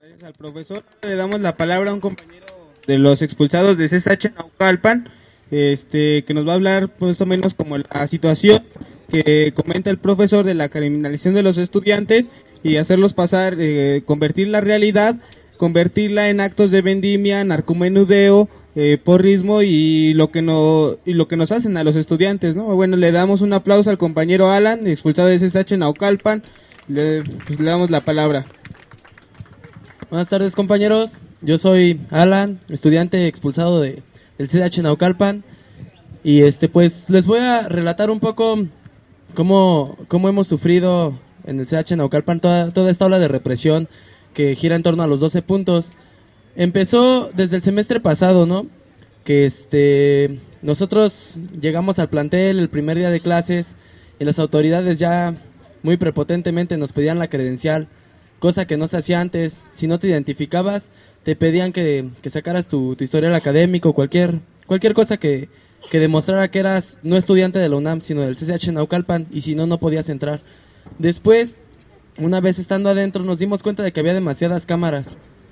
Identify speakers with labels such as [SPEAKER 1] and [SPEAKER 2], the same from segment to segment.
[SPEAKER 1] Gracias al profesor. Le damos la palabra a un compañero de los expulsados de CSH Naucalpan, que nos va a hablar más o menos como la situación que comenta el profesor de la criminalización de los estudiantes y hacerlos pasar, convertir la realidad, convertirla en actos de vendimia, narcomenudeo, porrismo y lo que nos hacen a los estudiantes, ¿no? Bueno, le damos un aplauso al compañero Alan, expulsado de CSH Naucalpan. Le damos la palabra.
[SPEAKER 2] Buenas tardes, compañeros. Yo soy Alan, estudiante expulsado del CSH Naucalpan. Y pues les voy a relatar un poco cómo hemos sufrido en el CSH Naucalpan toda esta ola de represión que gira en torno a los 12 puntos. Empezó desde el semestre pasado, ¿no? Que nosotros llegamos al plantel el primer día de clases y las autoridades ya muy prepotentemente nos pedían la credencial, cosa que no se hacía antes. Si no te identificabas, te pedían que sacaras tu historial académico, cualquier cosa que demostrara que eras no estudiante de la UNAM, sino del CSH Naucalpan, y si no, no podías entrar. Después, una vez estando adentro, nos dimos cuenta de que había demasiadas cámaras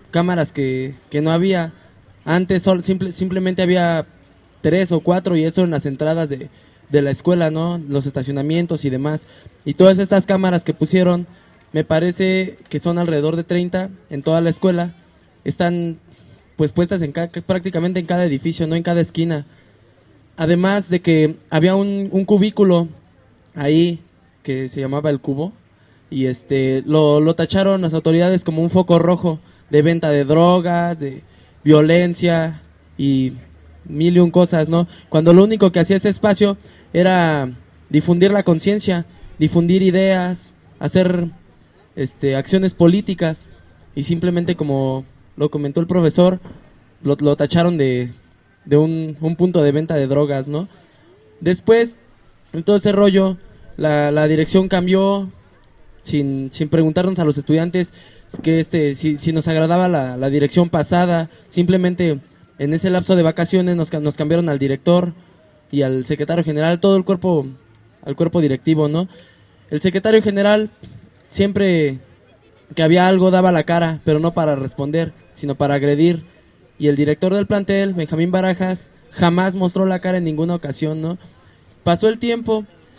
[SPEAKER 2] que no había. Antes simplemente había 3 o 4, y eso en las entradas de la escuela, ¿no? Los estacionamientos y demás. Y todas estas cámaras que pusieron, me parece que son alrededor de 30 en toda la escuela, están pues puestas prácticamente en cada edificio, no en cada esquina. Además de que había un cubículo ahí que se llamaba El Cubo, y lo tacharon las autoridades como un foco rojo de venta de drogas, de violencia y mil y un cosas, ¿no? Cuando lo único que hacía ese espacio era difundir la conciencia, difundir ideas, hacer acciones políticas, y simplemente, como lo comentó el profesor, lo tacharon de un punto de venta de drogas, ¿no? Después, en todo ese rollo, la dirección cambió sin preguntarnos a los estudiantes que si nos agradaba la dirección pasada. Simplemente en ese lapso de vacaciones nos cambiaron al director y al secretario general, todo al cuerpo directivo, ¿no? El secretario general siempre que había algo daba la cara, pero no para responder, sino para agredir. Y el director del plantel, Benjamín Barajas, jamás mostró la cara en ninguna ocasión, ¿no? Pasó el tiempo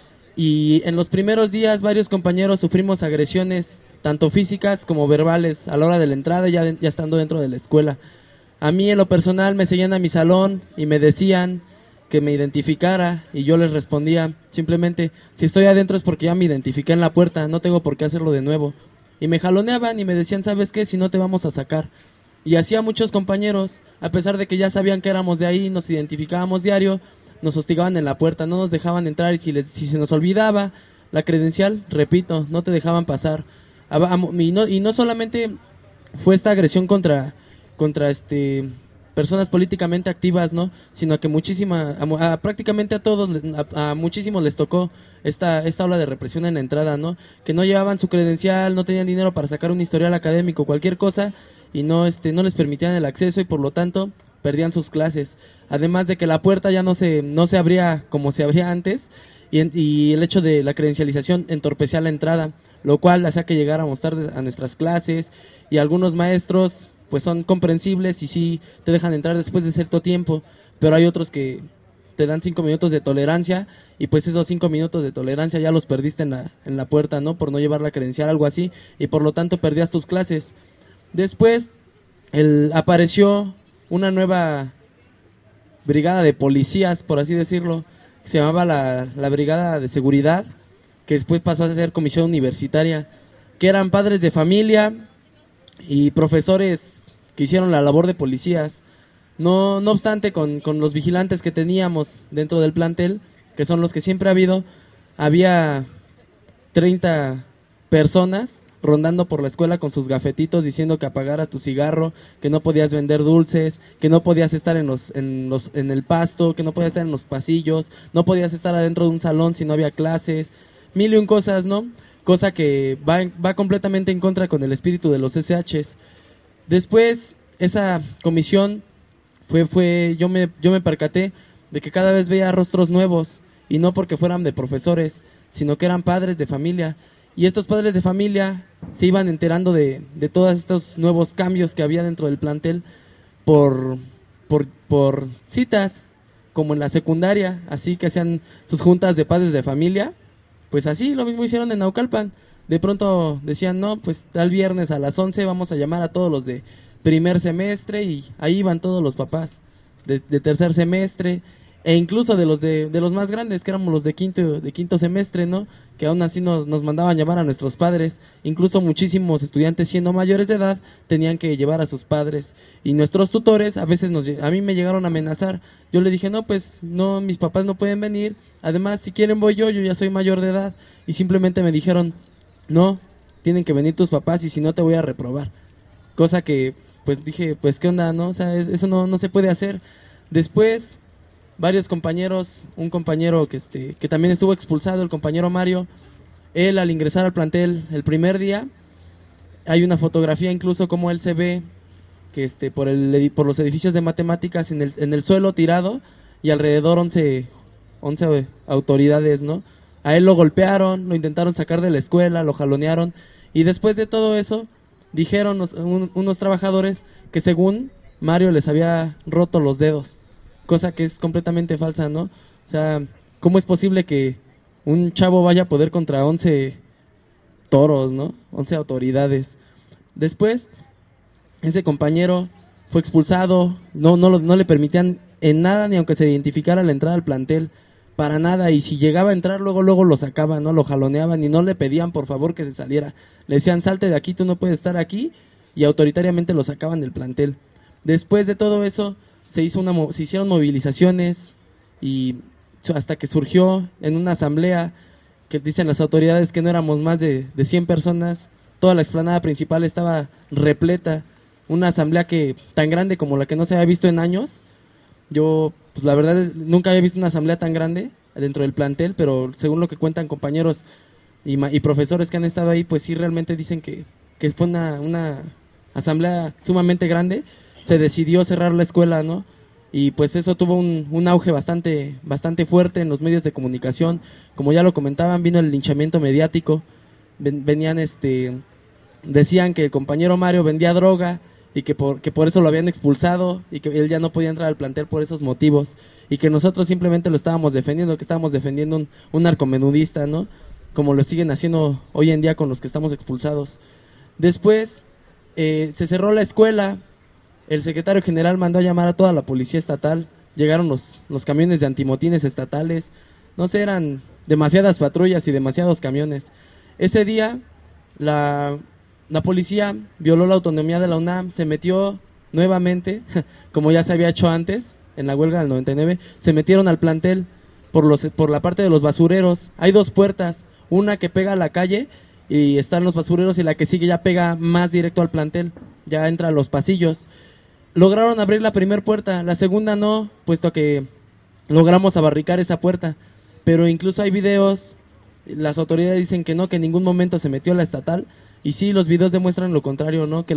[SPEAKER 2] y en los primeros días varios compañeros sufrimos agresiones, tanto físicas como verbales, a la hora de la entrada, ya estando dentro de la escuela. A mí, en lo personal, me seguían a mi salón y me decían que me identificara, y yo les respondía simplemente: si estoy adentro es porque ya me identifiqué en la puerta, no tengo por qué hacerlo de nuevo. Y me jaloneaban y me decían: ¿sabes qué? Si no, te vamos a sacar. Y así a muchos compañeros, a pesar de que ya sabían que éramos de ahí, nos identificábamos diario, nos hostigaban en la puerta, no nos dejaban entrar, y si se nos olvidaba la credencial, repito, no te dejaban pasar. Y no solamente fue esta agresión contra personas políticamente activas, ¿no? Sino que prácticamente a todos, a muchísimos les tocó esta ola de represión en la entrada, ¿no? Que no llevaban su credencial, no tenían dinero para sacar un historial académico, cualquier cosa, y no les permitían el acceso, y por lo tanto perdían sus clases. Además de que la puerta ya no se abría como se abría antes, y el hecho de la credencialización entorpecía la entrada, lo cual hacía que llegáramos tarde a nuestras clases. Y algunos maestros pues son comprensibles y sí te dejan entrar después de cierto tiempo, pero hay otros que te dan 5 minutos de tolerancia, y pues esos 5 minutos de tolerancia ya los perdiste en la puerta, ¿no? Por no llevar la credencial, algo así, y por lo tanto perdías tus clases. Después apareció una nueva brigada de policías, por así decirlo, que se llamaba la Brigada de Seguridad, que después pasó a ser comisión universitaria, que eran padres de familia y profesores que hicieron la labor de policías. No obstante, con los vigilantes que teníamos dentro del plantel, que son los que siempre ha habido, había 30 personas rondando por la escuela con sus gafetitos diciendo que apagaras tu cigarro, que no podías vender dulces, que no podías estar en el pasto, que no podías estar en los pasillos, no podías estar adentro de un salón si no había clases, mil y un cosas, ¿no? Cosa que va completamente en contra con el espíritu de los SHs. Después, esa comisión yo me percaté de que cada vez veía rostros nuevos, y no porque fueran de profesores, sino que eran padres de familia. Y estos padres de familia se iban enterando de todos estos nuevos cambios que había dentro del plantel por citas, como en la secundaria, así que hacían sus juntas de padres de familia. Pues así, lo mismo hicieron en Naucalpan. De pronto decían, no, pues tal viernes a las 11 vamos a llamar a todos los de primer semestre, y ahí iban todos los papás de tercer semestre, e incluso de los más grandes, que éramos los de quinto semestre, ¿no? Que aún así nos mandaban llamar a nuestros padres. Incluso muchísimos estudiantes, siendo mayores de edad, tenían que llevar a sus padres. Y nuestros tutores a veces a mí me llegaron a amenazar. Yo le dije, no, pues no, mis papás no pueden venir. Además, si quieren voy yo ya soy mayor de edad. Y simplemente me dijeron, no, tienen que venir tus papás, y si no te voy a reprobar. Cosa que, pues dije, pues qué onda, ¿no? O sea, eso no se puede hacer. Después, varios compañeros, un compañero que también estuvo expulsado, el compañero Mario, él al ingresar al plantel el primer día, hay una fotografía incluso como él se ve que por los edificios de matemáticas en el suelo tirado, y alrededor 11 autoridades, ¿no? A él lo golpearon, lo intentaron sacar de la escuela, lo jalonearon, y después de todo eso dijeron unos trabajadores que según Mario les había roto los dedos, cosa que es completamente falsa, ¿no? O sea, ¿cómo es posible que un chavo vaya a poder contra 11 toros, ¿no? 11 autoridades. Después, ese compañero fue expulsado, no le permitían en nada, ni aunque se identificara la entrada al plantel, para nada, y si llegaba a entrar, luego lo sacaban, ¿no? Lo jaloneaban y no le pedían por favor que se saliera. Le decían, salte de aquí, tú no puedes estar aquí, y autoritariamente lo sacaban del plantel. Después de todo eso, se hicieron movilizaciones, y hasta que surgió en una asamblea que dicen las autoridades que no éramos más de 100 personas, toda la explanada principal estaba repleta, una asamblea tan grande como la que no se había visto en años. Yo, pues la verdad, nunca había visto una asamblea tan grande dentro del plantel, pero según lo que cuentan compañeros y profesores que han estado ahí, pues sí realmente dicen que fue una asamblea sumamente grande. Se decidió cerrar la escuela, ¿no? Y pues eso tuvo un auge bastante fuerte en los medios de comunicación. Como ya lo comentaban, vino el linchamiento mediático. Decían que el compañero Mario vendía droga, y que por eso lo habían expulsado, y que él ya no podía entrar al plantel por esos motivos, y que nosotros simplemente lo estábamos defendiendo, que estábamos defendiendo un narcomenudista, ¿no? Como lo siguen haciendo hoy en día con los que estamos expulsados. Después se cerró la escuela. El secretario general mandó a llamar a toda la policía estatal. Llegaron los camiones de antimotines estatales. No sé, eran demasiadas patrullas y demasiados camiones. Ese día la policía violó la autonomía de la UNAM, se metió nuevamente, como ya se había hecho antes, en la huelga del 99, se metieron al plantel por la parte de los basureros. Hay dos puertas, una que pega a la calle y están los basureros, y la que sigue ya pega más directo al plantel, ya entra a los pasillos. Lograron abrir la primera puerta, la segunda no, puesto que logramos abarricar esa puerta, pero incluso hay videos, las autoridades dicen que no, que en ningún momento se metió la estatal, y sí, los videos demuestran lo contrario, ¿no? Que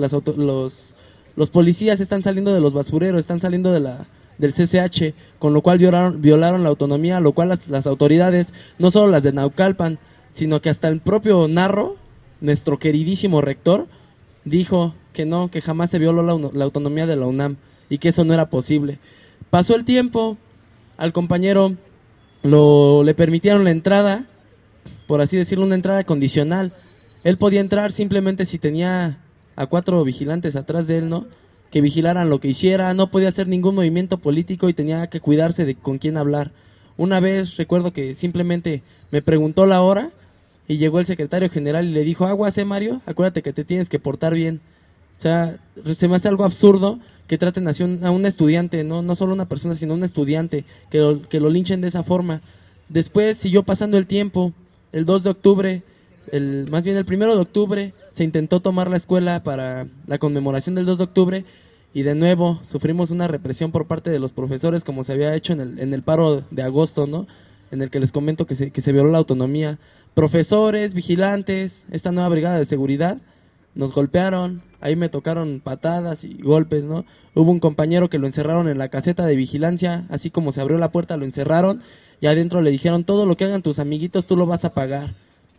[SPEAKER 2] los policías están saliendo de los basureros, están saliendo del CCH, con lo cual violaron la autonomía, lo cual las autoridades, no solo las de Naucalpan, sino que hasta el propio Narro, nuestro queridísimo rector, dijo que no, que jamás se violó la autonomía de la UNAM, y que eso no era posible. Pasó el tiempo, al compañero le permitieron la entrada, por así decirlo, una entrada condicional. Él podía entrar simplemente si tenía a 4 vigilantes atrás de él, ¿no? Que vigilaran lo que hiciera, no podía hacer ningún movimiento político y tenía que cuidarse de con quién hablar. Una vez recuerdo que simplemente me preguntó la hora y llegó el secretario general y le dijo, aguas, Mario, acuérdate que te tienes que portar bien. O sea, se me hace algo absurdo que traten así a un estudiante, no solo una persona, sino un estudiante, que lo linchen de esa forma. Después siguió pasando el tiempo, el 2 de octubre, más bien el 1 de octubre, se intentó tomar la escuela para la conmemoración del 2 de octubre, y de nuevo sufrimos una represión por parte de los profesores, como se había hecho en el paro de agosto, ¿no? En el que les comento que se violó la autonomía. Profesores, vigilantes, esta nueva brigada de seguridad, nos golpearon, ahí me tocaron patadas y golpes, ¿no? Hubo un compañero que lo encerraron en la caseta de vigilancia, así como se abrió la puerta lo encerraron, y adentro le dijeron, todo lo que hagan tus amiguitos tú lo vas a pagar.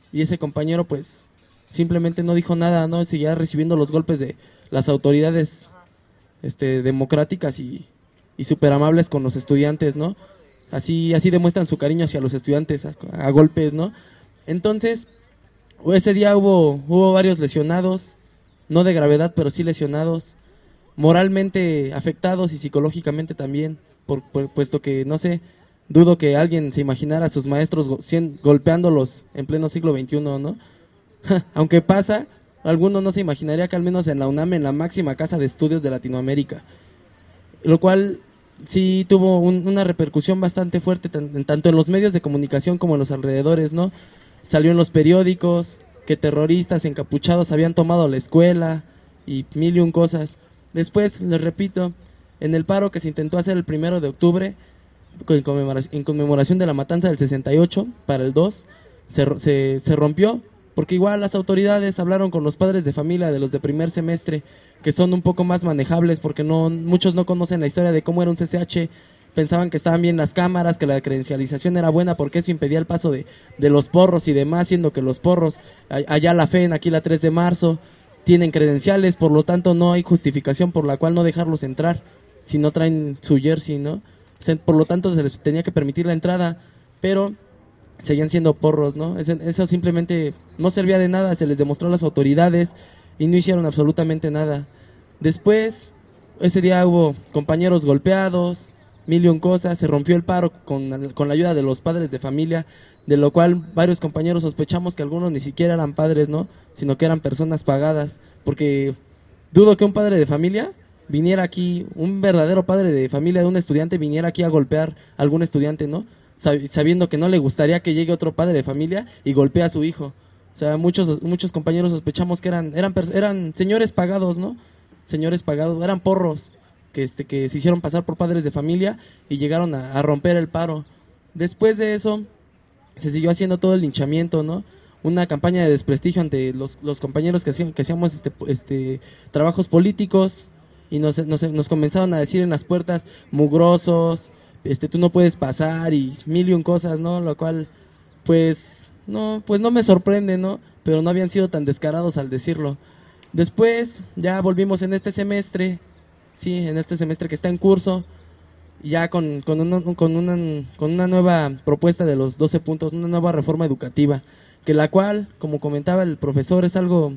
[SPEAKER 2] y ese compañero pues simplemente no dijo nada, ¿no? Seguía recibiendo los golpes de las autoridades democráticas y súper amables con los estudiantes, ¿no? Así demuestran su cariño hacia los estudiantes a golpes, ¿no? Entonces, ese día hubo varios lesionados, no de gravedad, pero sí lesionados, moralmente afectados y psicológicamente también, puesto que, no sé, dudo que alguien se imaginara a sus maestros golpeándolos en pleno siglo XXI, ¿no? Aunque pasa, alguno no se imaginaría que al menos en la UNAM, en la máxima casa de estudios de Latinoamérica, lo cual sí tuvo una repercusión bastante fuerte, tanto en los medios de comunicación como en los alrededores, ¿no? Salió en los periódicos que terroristas encapuchados habían tomado la escuela y mil y un cosas. Después, les repito, en el paro que se intentó hacer el 1 de octubre, en conmemoración de la matanza del 68, para el 2, se rompió, porque igual las autoridades hablaron con los padres de familia de los de primer semestre, que son un poco más manejables, porque muchos no conocen la historia de cómo era un CCH, pensaban que estaban bien las cámaras, que la credencialización era buena, porque eso impedía el paso de los porros y demás, siendo que los porros, allá la FEN, aquí la 3 de marzo, tienen credenciales, por lo tanto no hay justificación por la cual no dejarlos entrar, si no traen su jersey, ¿no? Por lo tanto se les tenía que permitir la entrada, pero seguían siendo porros, ¿no? Eso simplemente no servía de nada, se les demostró a las autoridades y no hicieron absolutamente nada. Después, ese día hubo compañeros golpeados, mil y un cosas, se rompió el paro con la ayuda de los padres de familia, de lo cual varios compañeros sospechamos que algunos ni siquiera eran padres, ¿no? Sino que eran personas pagadas, porque dudo que un padre de familia viniera aquí, un verdadero padre de familia de un estudiante viniera aquí a golpear a algún estudiante, ¿no? Sabiendo que no le gustaría que llegue otro padre de familia y golpee a su hijo. O sea, muchos compañeros sospechamos que eran señores pagados, ¿no? Señores pagados, eran porros que se hicieron pasar por padres de familia y llegaron a romper el paro. Después de eso, se siguió haciendo todo el linchamiento, ¿no? Una campaña de desprestigio ante los compañeros que hacíamos trabajos políticos, y nos comenzaron a decir en las puertas, mugrosos, tú no puedes pasar y mil y un cosas, ¿no? Lo cual, pues no me sorprende, ¿no? Pero no habían sido tan descarados al decirlo. Después, ya volvimos en este semestre, sí, en este semestre que está en curso, ya con una nueva propuesta de los 12 puntos, una nueva reforma educativa, que la cual, como comentaba el profesor, es algo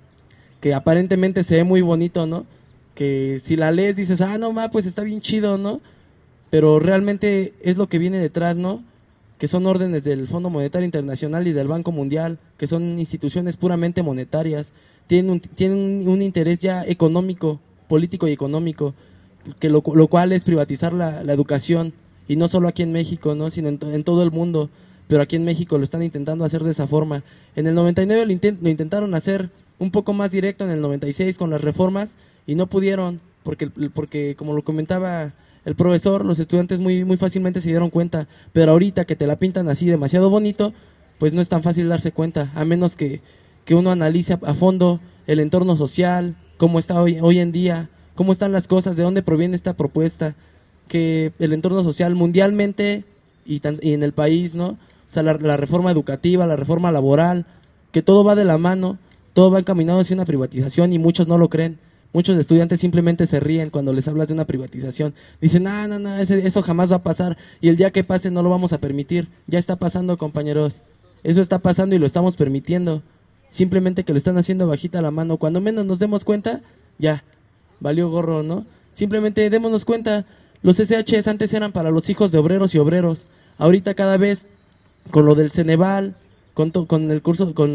[SPEAKER 2] que aparentemente se ve muy bonito, ¿no? Que si la lees dices, no pues está bien chido, ¿no? Pero realmente es lo que viene detrás, ¿no? Que son órdenes del Fondo Monetario Internacional y del Banco Mundial, que son instituciones puramente monetarias, tienen un interés ya económico, político y económico, que lo cual es privatizar la educación, y no solo aquí en México, ¿no? Sino en todo el mundo, pero aquí en México lo están intentando hacer de esa forma. En el 99 lo intentaron hacer un poco más directo, en el 96 con las reformas, y no pudieron, porque como lo comentaba el profesor, los estudiantes muy, muy fácilmente se dieron cuenta, pero ahorita que te la pintan así demasiado bonito, pues no es tan fácil darse cuenta, a menos que uno analice a fondo el entorno social, cómo está hoy en día, cómo están las cosas, de dónde proviene esta propuesta, que el entorno social mundialmente y en el país, ¿no? O sea, la reforma educativa, la reforma laboral, que todo va de la mano, todo va encaminado hacia una privatización, y muchos no lo creen. Muchos estudiantes simplemente se ríen cuando les hablas de una privatización. Dicen, no, eso jamás va a pasar, y el día que pase no lo vamos a permitir. Ya está pasando, compañeros. Eso está pasando y lo estamos permitiendo. Simplemente que lo están haciendo bajita la mano. Cuando menos nos demos cuenta, ya, valió gorro, ¿no? Simplemente démonos cuenta, los SHs antes eran para los hijos de obreros y obreros. Ahorita cada vez, con lo del Ceneval, con el curso, con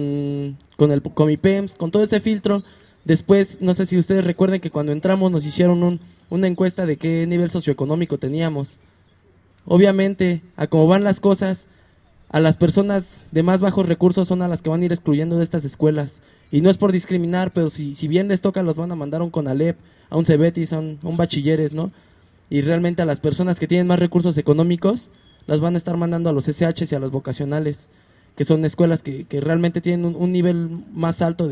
[SPEAKER 2] el Comipems, con todo ese filtro. Después, no sé si ustedes recuerden que cuando entramos nos hicieron una encuesta de qué nivel socioeconómico teníamos. Obviamente, a cómo van las cosas, a las personas de más bajos recursos son a las que van a ir excluyendo de estas escuelas. Y no es por discriminar, pero si bien les toca, los van a mandar a un CONALEP, a un CEBETIS, a un bachilleres, ¿no? Y realmente a las personas que tienen más recursos económicos, las van a estar mandando a los SHs y a las vocacionales, que son escuelas que realmente tienen un nivel más alto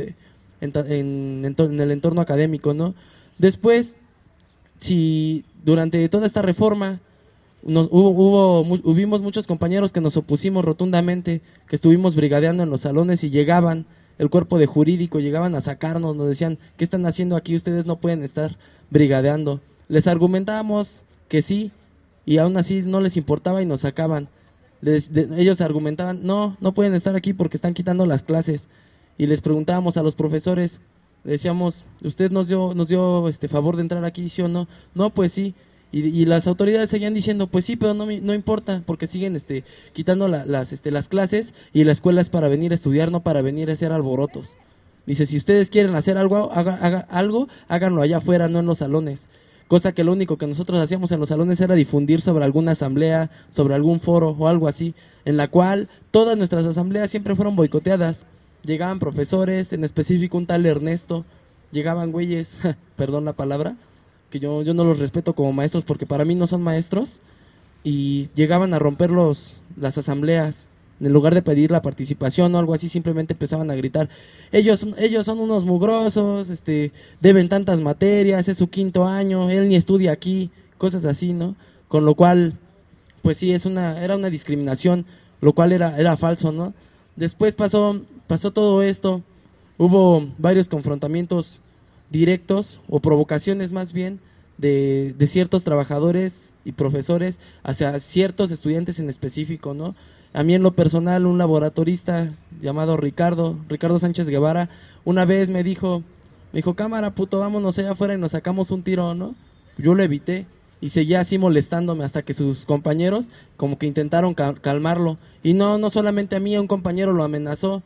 [SPEAKER 2] en el entorno académico, ¿no? Después, si durante toda esta reforma hubimos muchos compañeros que nos opusimos rotundamente, que estuvimos brigadeando en los salones y llegaban el cuerpo de jurídico, llegaban a sacarnos, nos decían, ¿qué están haciendo aquí? Ustedes no pueden estar brigadeando. Les argumentábamos que sí, y aún así no les importaba y nos sacaban. Ellos argumentaban, no pueden estar aquí porque están quitando las clases. Y les preguntábamos a los profesores, le decíamos, ¿usted nos dio favor de entrar aquí, sí o no? No, pues sí. Y las autoridades seguían diciendo, pues sí, pero no importa, porque siguen quitando las clases, y la escuela es para venir a estudiar, no para venir a hacer alborotos. Dice, si ustedes quieren hacer algo, háganlo allá afuera, no en los salones. Cosa que lo único que nosotros hacíamos en los salones era difundir sobre alguna asamblea, sobre algún foro o algo así, en la cual todas nuestras asambleas siempre fueron boicoteadas. Llegaban profesores, en específico un tal Ernesto, llegaban güeyes, perdón la palabra, que yo no los respeto como maestros porque para mí no son maestros, y llegaban a romper las asambleas. En lugar de pedir la participación o algo así, simplemente empezaban a gritar, ellos son unos mugrosos, deben tantas materias, es su 5º año, él ni estudia aquí, cosas así, ¿no? Con lo cual, pues sí, era una discriminación, lo cual era falso, ¿no? Después pasó todo esto, hubo varios confrontamientos directos, o provocaciones más bien, de ciertos trabajadores y profesores hacia ciertos estudiantes en específico, ¿no? A mí en lo personal, un laboratorista llamado Ricardo Sánchez Guevara, una vez me dijo, cámara puto, vámonos allá afuera y nos sacamos un tiro, ¿no? Yo lo evité y seguía así molestándome hasta que sus compañeros como que intentaron calmarlo. Y no solamente a mí, a un compañero lo amenazó,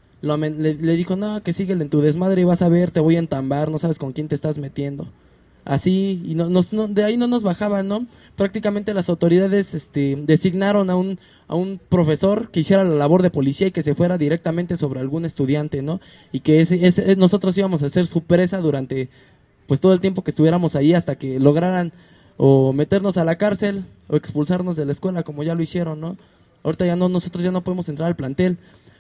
[SPEAKER 2] le dijo, no, que síguele en tu desmadre y vas a ver, te voy a entambar, no sabes con quién te estás metiendo. Así, y de ahí no nos bajaban, ¿no? Prácticamente las autoridades designaron a un profesor que hiciera la labor de policía y que se fuera directamente sobre algún estudiante, ¿no? Y que nosotros íbamos a ser su presa durante pues todo el tiempo que estuviéramos ahí, hasta que lograran o meternos a la cárcel o expulsarnos de la escuela, como ya lo hicieron, ¿no? Ahorita nosotros ya no podemos entrar al plantel.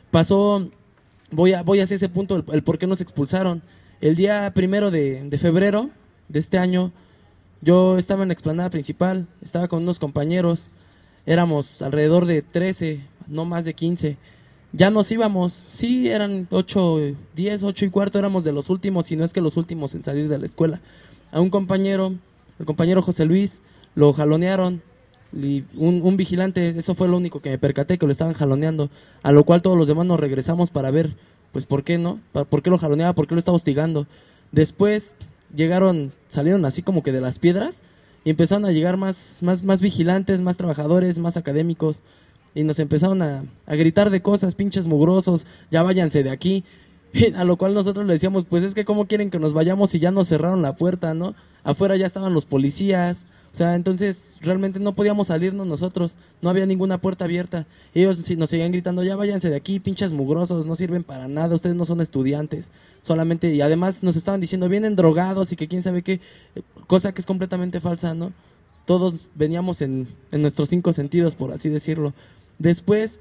[SPEAKER 2] Voy hacia ese punto, el por qué nos expulsaron. El día 1 de febrero de este año, yo estaba en la explanada principal, estaba con unos compañeros, éramos alrededor de 13, no más de 15. Ya nos íbamos, sí, eran 10, 8:15, éramos de los últimos, si no es que los últimos en salir de la escuela. A un compañero, el compañero José Luis, lo jalonearon, y un vigilante, eso fue lo único que me percaté, que lo estaban jaloneando, a lo cual todos los demás nos regresamos para ver, pues por qué, ¿no? ¿Por qué lo jaloneaba? ¿Por qué lo estaba hostigando? Después salieron así como que de las piedras y empezaron a llegar más vigilantes, más trabajadores, más académicos, y nos empezaron a gritar de cosas, pinches mugrosos, ya váyanse de aquí. A lo cual nosotros le decíamos, pues es que cómo quieren que nos vayamos si ya nos cerraron la puerta, ¿no? Afuera ya estaban los policías, o sea, entonces realmente no podíamos salirnos nosotros, no había ninguna puerta abierta. Ellos sí nos seguían gritando, ya váyanse de aquí, pinches mugrosos, no sirven para nada, ustedes no son estudiantes, solamente, y además nos estaban diciendo, vienen drogados y que quién sabe qué, cosa que es completamente falsa, ¿no? Todos veníamos en nuestros 5 sentidos, por así decirlo. Después,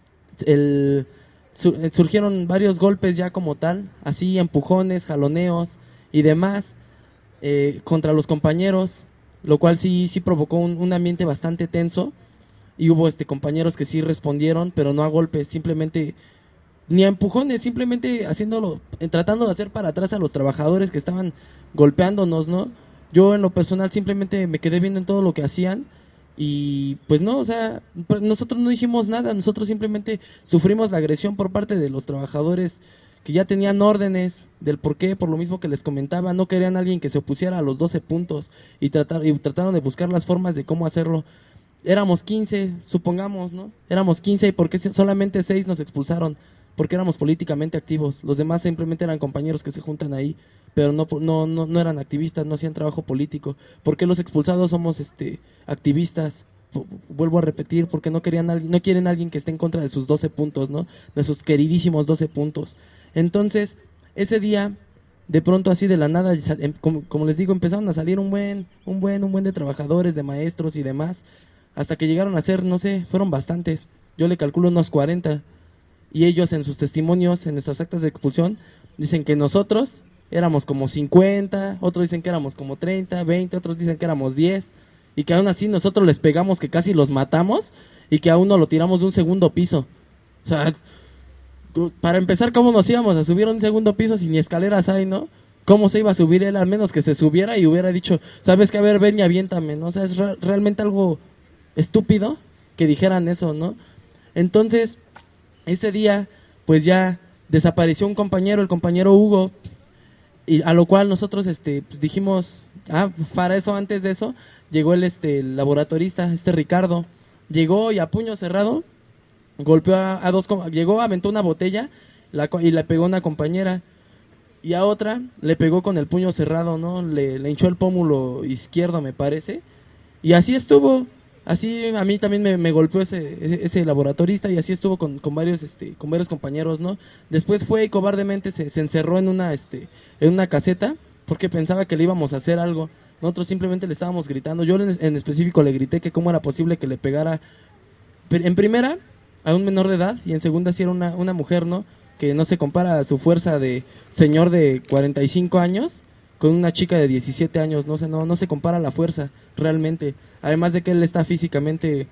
[SPEAKER 2] surgieron varios golpes ya como tal, así empujones, jaloneos y demás, contra los compañeros, lo cual sí provocó un ambiente bastante tenso, y hubo compañeros que sí respondieron, pero no a golpes, simplemente, ni a empujones, simplemente tratando de hacer para atrás a los trabajadores que estaban golpeándonos, ¿no? Yo en lo personal simplemente me quedé viendo en todo lo que hacían, y pues no, o sea, nosotros no dijimos nada, nosotros simplemente sufrimos la agresión por parte de los trabajadores que ya tenían órdenes del por qué, por lo mismo que les comentaba, no querían a alguien que se opusiera a los 12 puntos y trataron de buscar las formas de cómo hacerlo. Éramos 15, supongamos, ¿no? Éramos 15 y ¿por qué solamente 6 nos expulsaron? Porque éramos políticamente activos, los demás simplemente eran compañeros que se juntan ahí, pero no eran activistas, no hacían trabajo político. ¿Por qué los expulsados somos activistas? Vuelvo a repetir, porque no quieren a alguien que esté en contra de sus 12 puntos, ¿no? De sus queridísimos 12 puntos. Entonces, ese día, de pronto así de la nada, como les digo, empezaron a salir un buen de trabajadores, de maestros y demás, hasta que llegaron a ser, no sé, fueron bastantes, yo le calculo unos 40, y ellos en sus testimonios, en nuestras actas de expulsión, dicen que nosotros éramos como 50, otros dicen que éramos como 30, 20, otros dicen que éramos 10, y que aún así nosotros les pegamos, que casi los matamos, y que a uno lo tiramos de un segundo piso. O sea, para empezar, ¿cómo nos íbamos a subir a un segundo piso si ni escaleras hay, no? ¿Cómo se iba a subir él? Al menos que se subiera y hubiera dicho, ¿sabes qué? A ver, ven y aviéntame, ¿no? O sea, es realmente algo estúpido que dijeran eso, ¿no? Entonces, ese día, pues ya desapareció un compañero, el compañero Hugo, y a lo cual nosotros pues dijimos, para eso, antes de eso, llegó el laboratorista, Ricardo, llegó y a puño cerrado golpeó a dos, llegó, aventó una botella y le pegó a una compañera, y a otra le pegó con el puño cerrado, ¿no? Le hinchó el pómulo izquierdo, me parece, y así estuvo. Así a mí también me golpeó ese laboratorista, y así estuvo con varios compañeros, ¿no? Después fue y cobardemente se encerró en una caseta porque pensaba que le íbamos a hacer algo. Nosotros simplemente le estábamos gritando. Yo en específico le grité que cómo era posible que le pegara en primera a un menor de edad, y en segunda si era una mujer, ¿no? Que no se compara a su fuerza de señor de 45 años con una chica de 17 años, no se compara la fuerza realmente. Además de que él está físicamente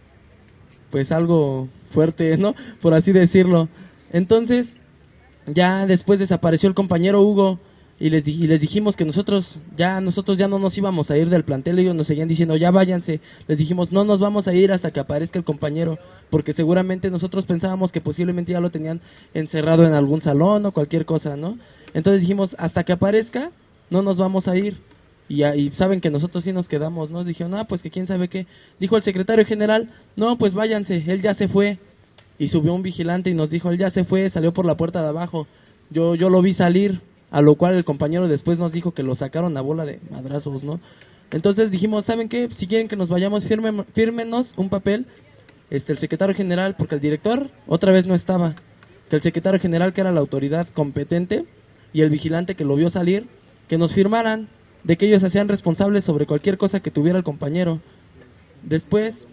[SPEAKER 2] pues algo fuerte, ¿no? Por así decirlo. Entonces, ya después desapareció el compañero Hugo y les dijimos que nosotros ya no nos íbamos a ir del plantel. Ellos nos seguían diciendo, ya váyanse. Les dijimos, no nos vamos a ir hasta que aparezca el compañero, porque seguramente nosotros pensábamos que posiblemente ya lo tenían encerrado en algún salón o cualquier cosa, ¿no? Entonces dijimos, hasta que aparezca, no nos vamos a ir. Y saben que nosotros sí nos quedamos, ¿no? Dijeron, pues que quién sabe qué. Dijo el secretario general, no, pues váyanse, él ya se fue. Y subió un vigilante y nos dijo, él ya se fue, salió por la puerta de abajo. Yo lo vi salir, a lo cual el compañero después nos dijo que lo sacaron a bola de madrazos, ¿no? Entonces dijimos, ¿saben qué? Si quieren que nos vayamos, fírmenos un papel, el secretario general, porque el director otra vez no estaba. Que el secretario general, que era la autoridad competente, y el vigilante que lo vio salir, que nos firmaran de que ellos se hacían responsables sobre cualquier cosa que tuviera el compañero. Después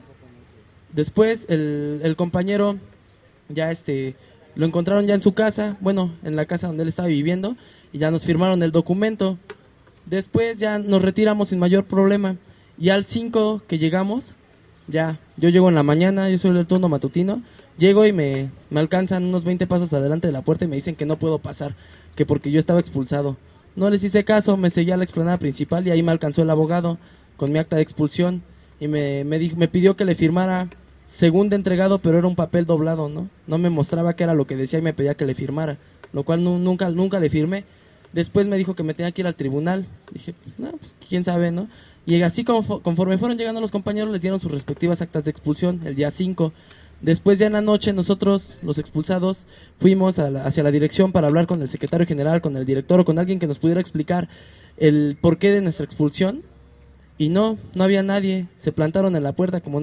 [SPEAKER 2] el compañero ya lo encontraron ya en su casa, bueno, en la casa donde él estaba viviendo, y ya nos firmaron el documento. Después ya nos retiramos sin mayor problema, y al 5 que llegamos, ya, yo llego en la mañana, yo soy del turno matutino, llego y me alcanzan unos 20 pasos adelante de la puerta y me dicen que no puedo pasar, que porque yo estaba expulsado. No les hice caso, me seguí a la explanada principal y ahí me alcanzó el abogado con mi acta de expulsión y me pidió que le firmara segundo entregado, pero era un papel doblado, ¿no? No me mostraba qué era lo que decía y me pedía que le firmara, lo cual nunca le firmé. Después me dijo que me tenía que ir al tribunal. Dije, no, pues quién sabe, ¿no? Y así conforme fueron llegando los compañeros, les dieron sus respectivas actas de expulsión el día 5. Después ya en la noche nosotros, los expulsados, fuimos hacia la dirección para hablar con el secretario general, con el director o con alguien que nos pudiera explicar el porqué de nuestra expulsión. Y no había nadie. Se plantaron en la puerta como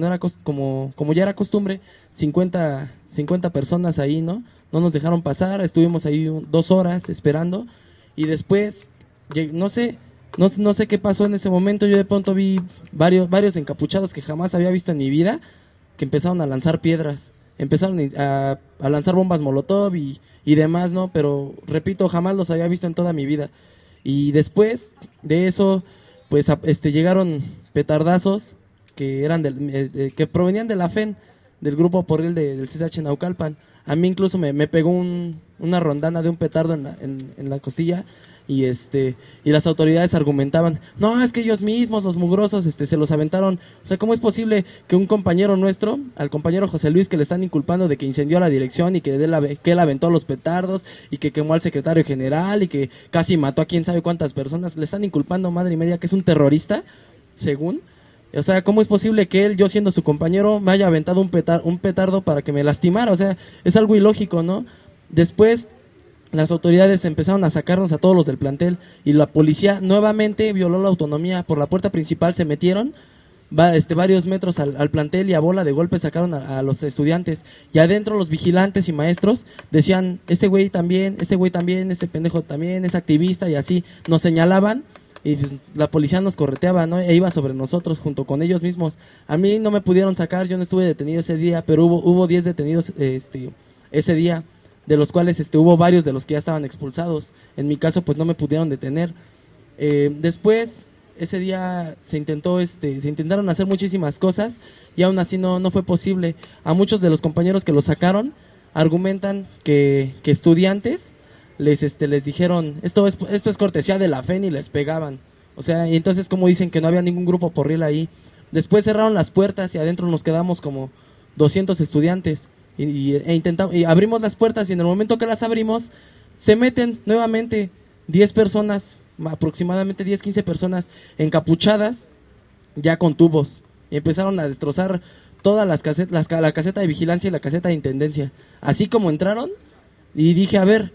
[SPEAKER 2] ya era costumbre, 50 personas ahí, ¿no? No nos dejaron pasar, estuvimos ahí 2 horas esperando. Y después, no sé qué pasó en ese momento. Yo de pronto vi varios encapuchados que jamás había visto en mi vida, que empezaron a lanzar piedras, empezaron a lanzar bombas molotov y demás, ¿no? Pero, repito, jamás los había visto en toda mi vida. Y después de eso, pues llegaron petardazos que eran que provenían de la FEN, del grupo porril del CCH Naucalpan. A mí incluso me pegó una rondana de un petardo en la costilla. Y las autoridades argumentaban, no, es que ellos mismos, los mugrosos, se los aventaron. O sea, ¿cómo es posible que un compañero nuestro, al compañero José Luis, que le están inculpando de que incendió la dirección y que él aventó los petardos y que quemó al secretario general y que casi mató a quién sabe cuántas personas, le están inculpando, madre y media, que es un terrorista, según? O sea, ¿cómo es posible que él, yo siendo su compañero, me haya aventado un petardo para que me lastimara? O sea, es algo ilógico, ¿no? Después las autoridades empezaron a sacarnos a todos los del plantel y la policía nuevamente violó la autonomía. Por la puerta principal se metieron varios metros al plantel y a bola de golpe sacaron a los estudiantes. Y adentro los vigilantes y maestros decían, este güey también, este pendejo también, es activista, y así nos señalaban. Y pues, la policía nos correteaba, ¿no? E iba sobre nosotros junto con ellos mismos. A mí no me pudieron sacar, yo no estuve detenido ese día, pero hubo 10 detenidos ese día, de los cuales hubo varios de los que ya estaban expulsados. En mi caso, pues no me pudieron detener. Después, ese día se intentaron hacer muchísimas cosas y aún así no fue posible. A muchos de los compañeros que lo sacaron argumentan que estudiantes les dijeron, esto es cortesía de la FEN, y les pegaban. O sea, y entonces como dicen que no había ningún grupo porril ahí. Después cerraron las puertas y adentro nos quedamos como 200 estudiantes y abrimos las puertas, y en el momento que las abrimos se meten nuevamente 10 personas, aproximadamente 10, 15 personas encapuchadas, ya con tubos, y empezaron a destrozar todas la caseta de vigilancia y la caseta de intendencia, así como entraron. Y dije, a ver,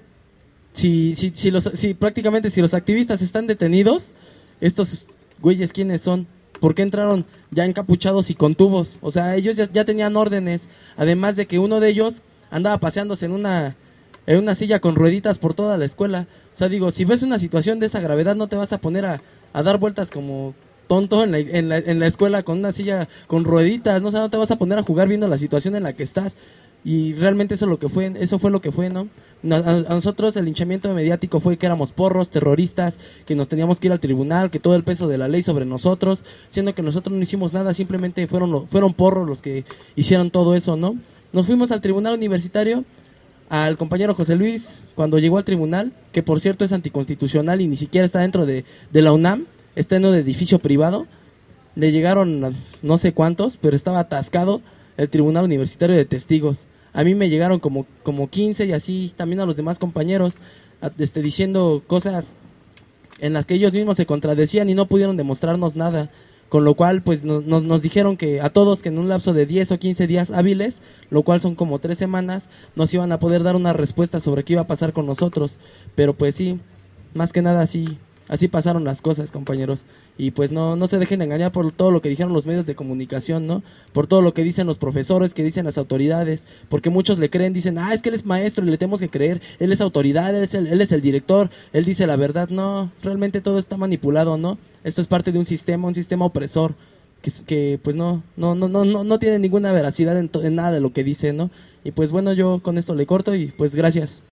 [SPEAKER 2] si prácticamente si los activistas están detenidos, estos güeyes ¿quiénes son? ¿Por qué entraron ya encapuchados y con tubos? O sea, ellos ya tenían órdenes, además de que uno de ellos andaba paseándose en una silla con rueditas por toda la escuela. O sea, digo, si ves una situación de esa gravedad, no te vas a poner a dar vueltas como tonto en la escuela con una silla con rueditas, ¿no? O sea, no te vas a poner a jugar viendo la situación en la que estás. Y realmente eso fue lo que fue, ¿no? A nosotros el linchamiento mediático fue que éramos porros, terroristas, que nos teníamos que ir al tribunal, que todo el peso de la ley sobre nosotros, siendo que nosotros no hicimos nada, simplemente fueron porros los que hicieron todo eso, ¿no? Nos fuimos al tribunal universitario, al compañero José Luis, cuando llegó al tribunal, que por cierto es anticonstitucional y ni siquiera está dentro de la UNAM, está en un edificio privado, le llegaron no sé cuántos, pero estaba atascado el tribunal universitario de testigos. A mí me llegaron como 15 y así también a los demás compañeros, diciendo cosas en las que ellos mismos se contradecían y no pudieron demostrarnos nada. Con lo cual, pues nos dijeron que a todos que en un lapso de 10 o 15 días hábiles, lo cual son como 3 semanas, nos iban a poder dar una respuesta sobre qué iba a pasar con nosotros. Pero pues sí, más que nada así pasaron las cosas, compañeros. Y pues no se dejen engañar por todo lo que dijeron los medios de comunicación, ¿no? Por todo lo que dicen los profesores, que dicen las autoridades, porque muchos le creen, dicen, es que él es maestro y le tenemos que creer, él es autoridad, él es el director, él dice la verdad. No, realmente todo está manipulado, ¿no? Esto es parte de un sistema opresor, que pues no tiene ninguna veracidad en nada de lo que dice, ¿no? Y pues bueno, yo con esto le corto y pues gracias.